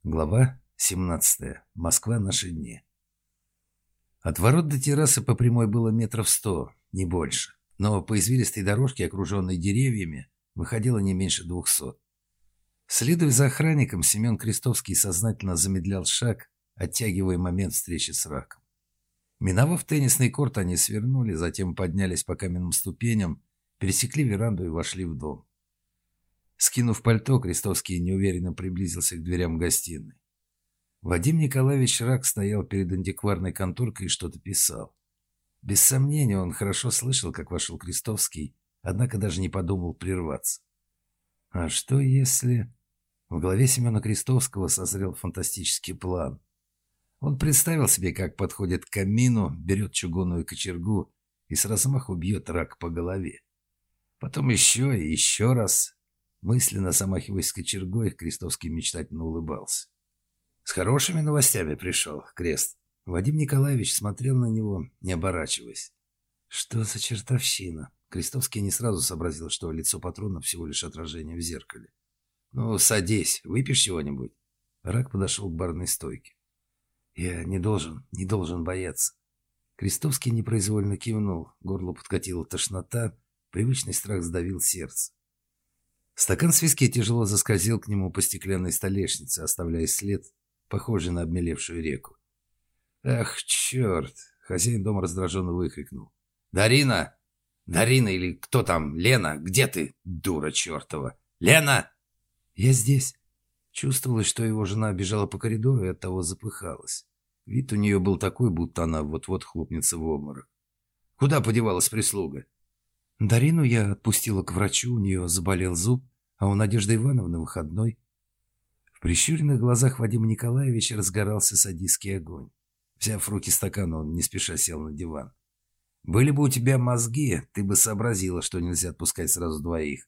Глава 17. Москва. Наши дни. От ворот до террасы по прямой было метров 100, не больше. Но по извилистой дорожке, окруженной деревьями, выходило не меньше 200. Следуя за охранником, Семен Крестовский сознательно замедлял шаг, оттягивая момент встречи с раком. Миновав теннисный корт, они свернули, затем поднялись по каменным ступеням, пересекли веранду и вошли в дом. Скинув пальто, Крестовский неуверенно приблизился к дверям гостиной. Вадим Николаевич Рак стоял перед антикварной конторкой и что-то писал. Без сомнения, он хорошо слышал, как вошел Крестовский, однако даже не подумал прерваться. А что если... В голове Семена Крестовского созрел фантастический план. Он представил себе, как подходит к камину, берет чугунную кочергу и с размаху бьет Рака по голове. Потом еще и еще раз... Мысленно замахиваясь кочергой, Крестовский мечтательно улыбался. «С хорошими новостями пришел, Крест». Вадим Николаевич смотрел на него, не оборачиваясь. «Что за чертовщина?» Крестовский не сразу сообразил, что лицо патрона всего лишь отражение в зеркале. «Ну, садись, выпьешь чего-нибудь?» Рак подошел к барной стойке. «Я не должен бояться». Крестовский непроизвольно кивнул, горло подкатила тошнота, привычный страх сдавил сердце. Стакан с виски тяжело заскользил к нему по стеклянной столешнице, оставляя след, похожий на обмелевшую реку. «Ах, черт!» — хозяин дома раздраженно выкрикнул. «Дарина! Дарина или кто там? Лена! Где ты, дура чертова? Лена!» «Я здесь». Чувствовалось, что его жена бежала по коридору и оттого запыхалась. Вид у нее был такой, будто она вот-вот хлопнется в обморок. «Куда подевалась прислуга?» Дарину я отпустила к врачу, у нее заболел зуб, а у Надежды Ивановны выходной. В прищуренных глазах Вадима Николаевича разгорался садистский огонь. Взяв в руки стакан, он не спеша сел на диван. «Были бы у тебя мозги, ты бы сообразила, что нельзя отпускать сразу двоих».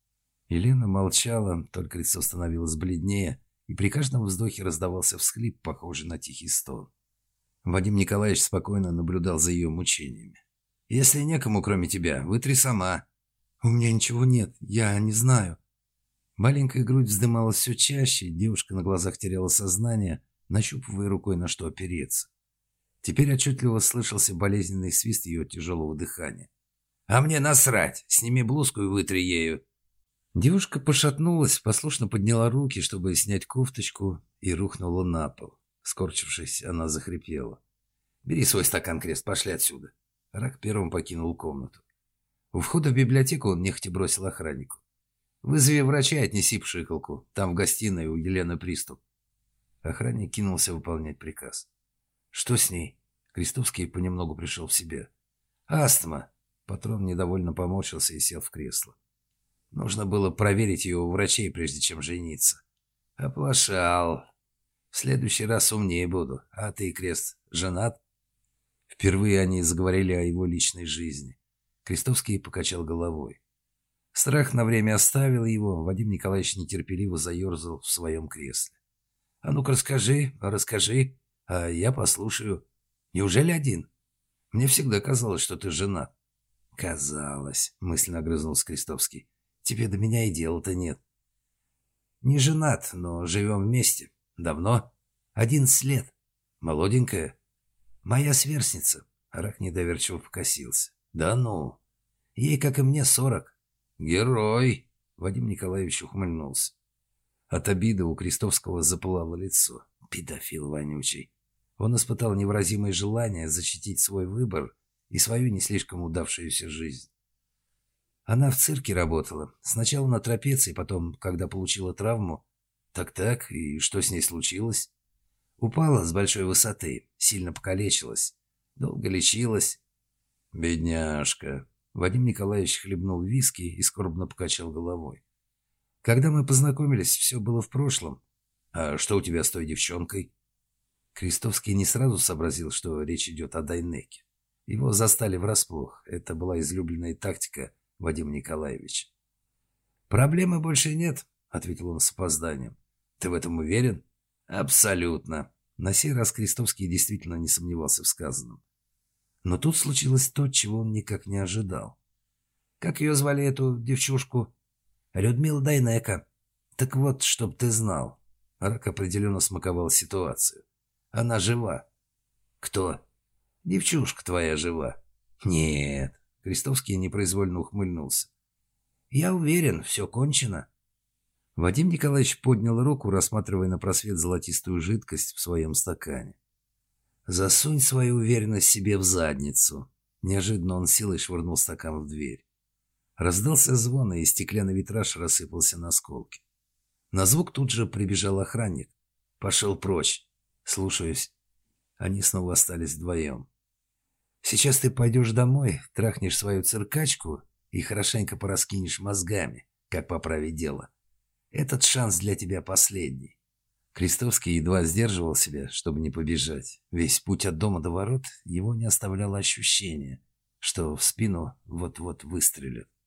Елена молчала, только лицо становилось бледнее, и при каждом вздохе раздавался всхлип, похожий на тихий стон. Вадим Николаевич спокойно наблюдал за ее мучениями. «Если некому, кроме тебя, вытри сама». «У меня ничего нет, я не знаю». Маленькая грудь вздымалась все чаще, девушка на глазах теряла сознание, нащупывая рукой, на что опереться. Теперь отчетливо слышался болезненный свист ее тяжелого дыхания. «А мне насрать! Сними блузку и вытри ею!» Девушка пошатнулась, послушно подняла руки, чтобы снять кофточку, и рухнула на пол. Скорчившись, она захрипела. «Бери свой стакан, Крест, пошли отсюда». Рак первым покинул комнату. У входа в библиотеку он нехотя бросил охраннику. «Вызови врача и отнеси пшикалку. Там в гостиной у Елены приступ». Охранник кинулся выполнять приказ. «Что с ней?» Крестовский понемногу пришел в себя. «Астма». Патрон недовольно поморщился и сел в кресло. Нужно было проверить ее у врачей, прежде чем жениться. Оплошал. В следующий раз умнее буду. А ты, Крест, женат? Впервые они заговорили о его личной жизни. Крестовский покачал головой. Страх на время оставил его. Вадим Николаевич нетерпеливо заерзал в своем кресле. «А ну-ка расскажи, а я послушаю. Неужели один? Мне всегда казалось, что ты женат». «Казалось», — мысленно огрызнулся Крестовский. «Тебе до меня и дела-то нет». «Не женат, но живем вместе. Давно? 11 лет. Молоденькая. Моя сверстница». Рак недоверчиво покосился. «Да ну. Ей, как и мне, 40. «Герой!» — Вадим Николаевич ухмыльнулся. От обиды у Крестовского запылало лицо. Педофил вонючий. Он испытал невыразимое желание защитить свой выбор и свою не слишком удавшуюся жизнь. Она в цирке работала. Сначала на трапеции, потом, когда получила травму. Так-так, и что с ней случилось? Упала с большой высоты, сильно покалечилась. Долго лечилась. «Бедняжка!» Вадим Николаевич хлебнул виски и скорбно покачал головой. «Когда мы познакомились, все было в прошлом. А что у тебя с той девчонкой?» Крестовский не сразу сообразил, что речь идет о Дайнеке. Его застали врасплох. Это была излюбленная тактика Вадима Николаевича. «Проблемы больше нет», — ответил он с опозданием. «Ты в этом уверен?» «Абсолютно». На сей раз Крестовский действительно не сомневался в сказанном. Но тут случилось то, чего он никак не ожидал. «Как ее звали, эту девчушку?» «Людмила Дайнека. Так вот, чтоб ты знал. Рак определенно смаковал ситуацию. Она жива. Кто? Девчушка твоя жива. Нет. Крестовский непроизвольно ухмыльнулся. Я уверен, все кончено. Вадим Николаевич поднял руку, рассматривая на просвет золотистую жидкость в своем стакане. «Засунь свою уверенность себе в задницу». Неожиданно он силой швырнул стакан в дверь. Раздался звон, и стеклянный витраж рассыпался на осколки. На звук тут же прибежал охранник. «Пошел прочь». «Слушаюсь». Они снова остались вдвоем. «Сейчас ты пойдешь домой, трахнешь свою циркачку и хорошенько пораскинешь мозгами, как поправить дело. Этот шанс для тебя последний». Крестовский едва сдерживал себя, чтобы не побежать. Весь путь от дома до ворот его не оставляло ощущение, что в спину вот-вот выстрелят.